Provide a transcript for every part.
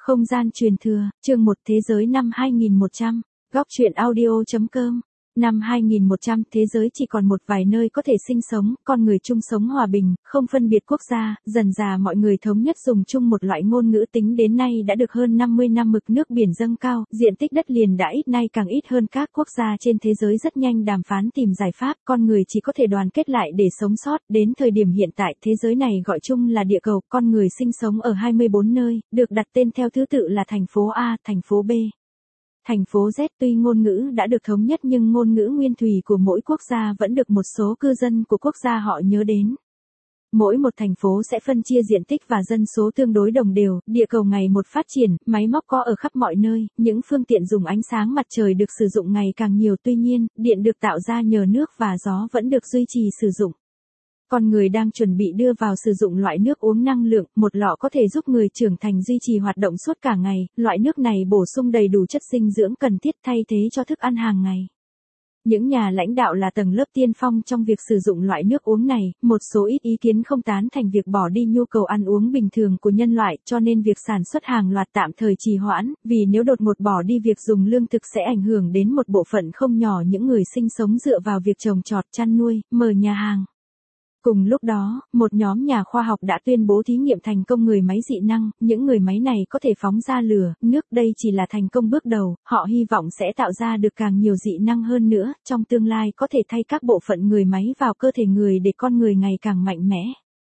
Không gian truyền thừa, chương 1 thế giới năm 2100, góc truyện audio.com. Năm 2100 thế giới chỉ còn một vài nơi có thể sinh sống, con người chung sống hòa bình, không phân biệt quốc gia, dần dà mọi người thống nhất dùng chung một loại ngôn ngữ tính đến nay đã được hơn 50 năm mực nước biển dâng cao, diện tích đất liền đã ít nay càng ít hơn các quốc gia trên thế giới rất nhanh đàm phán tìm giải pháp, con người chỉ có thể đoàn kết lại để sống sót, đến thời điểm hiện tại thế giới này gọi chung là địa cầu, con người sinh sống ở 24 nơi, được đặt tên theo thứ tự là thành phố A, thành phố B. Thành phố Z tuy ngôn ngữ đã được thống nhất nhưng ngôn ngữ nguyên thủy của mỗi quốc gia vẫn được một số cư dân của quốc gia họ nhớ đến. Mỗi một thành phố sẽ phân chia diện tích và dân số tương đối đồng đều, địa cầu ngày một phát triển, máy móc có ở khắp mọi nơi, những phương tiện dùng ánh sáng mặt trời được sử dụng ngày càng nhiều, tuy nhiên, điện được tạo ra nhờ nước và gió vẫn được duy trì sử dụng. Con người đang chuẩn bị đưa vào sử dụng loại nước uống năng lượng, một lọ có thể giúp người trưởng thành duy trì hoạt động suốt cả ngày, loại nước này bổ sung đầy đủ chất dinh dưỡng cần thiết thay thế cho thức ăn hàng ngày. Những nhà lãnh đạo là tầng lớp tiên phong trong việc sử dụng loại nước uống này, một số ít ý kiến không tán thành việc bỏ đi nhu cầu ăn uống bình thường của nhân loại, cho nên việc sản xuất hàng loạt tạm thời trì hoãn, vì nếu đột ngột bỏ đi việc dùng lương thực sẽ ảnh hưởng đến một bộ phận không nhỏ những người sinh sống dựa vào việc trồng trọt, chăn nuôi, mở nhà hàng. Cùng lúc đó, một nhóm nhà khoa học đã tuyên bố thí nghiệm thành công người máy dị năng, những người máy này có thể phóng ra lửa, nước, đây chỉ là thành công bước đầu, họ hy vọng sẽ tạo ra được càng nhiều dị năng hơn nữa, trong tương lai có thể thay các bộ phận người máy vào cơ thể người để con người ngày càng mạnh mẽ.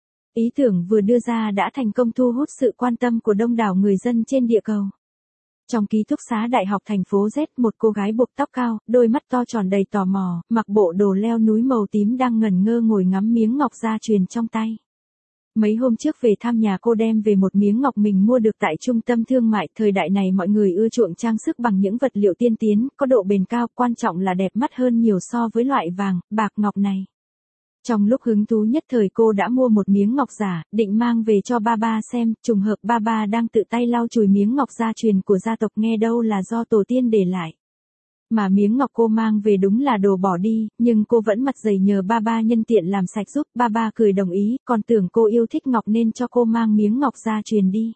Ý tưởng vừa đưa ra đã thành công thu hút sự quan tâm của đông đảo người dân trên địa cầu. Trong ký túc xá đại học thành phố Z, một cô gái buộc tóc cao, đôi mắt to tròn đầy tò mò, mặc bộ đồ leo núi màu tím đang ngẩn ngơ ngồi ngắm miếng ngọc gia truyền trong tay. Mấy hôm trước về thăm nhà cô đem về một miếng ngọc mình mua được tại trung tâm thương mại, thời đại này mọi người ưa chuộng trang sức bằng những vật liệu tiên tiến, có độ bền cao, quan trọng là đẹp mắt hơn nhiều so với loại vàng, bạc ngọc này. Trong lúc hứng thú nhất thời cô đã mua một miếng ngọc giả, định mang về cho ba xem, trùng hợp ba đang tự tay lau chùi miếng ngọc gia truyền của gia tộc nghe đâu là do tổ tiên để lại. Mà miếng ngọc cô mang về đúng là đồ bỏ đi, nhưng cô vẫn mặt dày nhờ ba nhân tiện làm sạch giúp, ba cười đồng ý, còn tưởng cô yêu thích ngọc nên cho cô mang miếng ngọc gia truyền đi.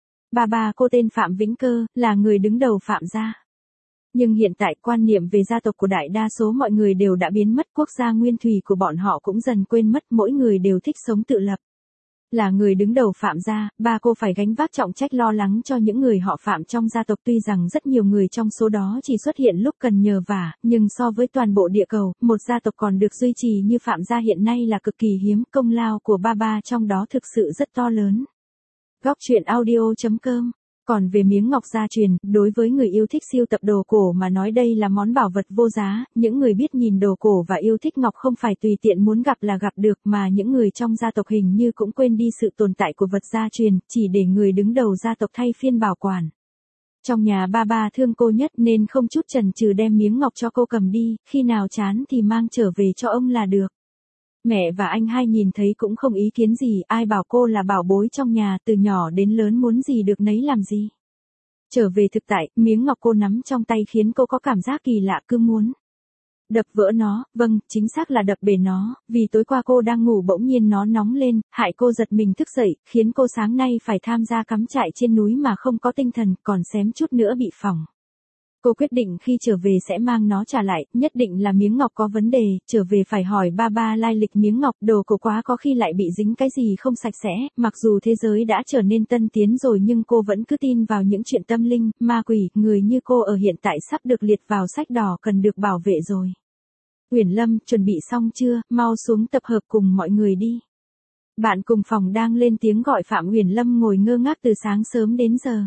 Ba cô tên Phạm Vĩnh Cơ, là người đứng đầu Phạm gia. Nhưng hiện tại quan niệm về gia tộc của đại đa số mọi người đều đã biến mất, quốc gia nguyên thủy của bọn họ cũng dần quên mất, mỗi người đều thích sống tự lập. Là người đứng đầu Phạm gia, ba cô phải gánh vác trọng trách lo lắng cho những người họ Phạm trong gia tộc, tuy rằng rất nhiều người trong số đó chỉ xuất hiện lúc cần nhờ vả, nhưng so với toàn bộ địa cầu, một gia tộc còn được duy trì như Phạm gia hiện nay là cực kỳ hiếm, công lao của ba trong đó thực sự rất to lớn. Góc truyện audio.com. Còn về miếng ngọc gia truyền, đối với người yêu thích sưu tập đồ cổ mà nói đây là món bảo vật vô giá, những người biết nhìn đồ cổ và yêu thích ngọc không phải tùy tiện muốn gặp là gặp được, mà những người trong gia tộc hình như cũng quên đi sự tồn tại của vật gia truyền, chỉ để người đứng đầu gia tộc thay phiên bảo quản. Trong nhà ba thương cô nhất nên không chút chần chừ đem miếng ngọc cho cô cầm đi, khi nào chán thì mang trở về cho ông là được. Mẹ và anh hai nhìn thấy cũng không ý kiến gì, ai bảo cô là bảo bối trong nhà, từ nhỏ đến lớn muốn gì được nấy làm gì. Trở về thực tại, miếng ngọc cô nắm trong tay khiến cô có cảm giác kỳ lạ, cứ muốn đập vỡ nó, vâng, chính xác là đập bể nó, vì tối qua cô đang ngủ bỗng nhiên nó nóng lên, hại cô giật mình thức dậy, khiến cô sáng nay phải tham gia cắm trại trên núi mà không có tinh thần, còn xém chút nữa bị phỏng. Cô quyết định khi trở về sẽ mang nó trả lại, nhất định là miếng ngọc có vấn đề, trở về phải hỏi ba lai lịch miếng ngọc, đồ cổ quá có khi lại bị dính cái gì không sạch sẽ, mặc dù thế giới đã trở nên tân tiến rồi nhưng cô vẫn cứ tin vào những chuyện tâm linh, ma quỷ, người như cô ở hiện tại sắp được liệt vào sách đỏ cần được bảo vệ rồi. Uyển Lâm, chuẩn bị xong chưa, mau xuống tập hợp cùng mọi người đi. Bạn cùng phòng đang lên tiếng gọi Phạm Uyển Lâm ngồi ngơ ngác từ sáng sớm đến giờ.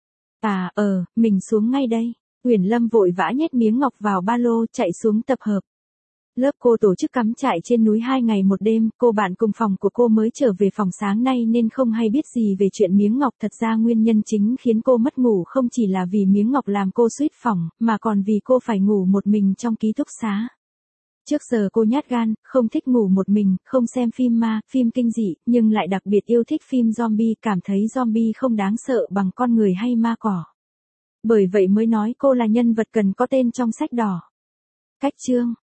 Mình xuống ngay đây. Uyển Lâm vội vã nhét miếng ngọc vào ba lô, chạy xuống tập hợp. Lớp cô tổ chức cắm trại trên núi 2 ngày 1 đêm, cô bạn cùng phòng của cô mới trở về phòng sáng nay nên không hay biết gì về chuyện miếng ngọc. Thật ra nguyên nhân chính khiến cô mất ngủ không chỉ là vì miếng ngọc làm cô suýt phỏng, mà còn vì cô phải ngủ một mình trong ký túc xá. Trước giờ cô nhát gan, không thích ngủ một mình, không xem phim ma, phim kinh dị, nhưng lại đặc biệt yêu thích phim zombie, cảm thấy zombie không đáng sợ bằng con người hay ma cỏ. Bởi vậy mới nói cô là nhân vật cần có tên trong sách đỏ. Cách chương.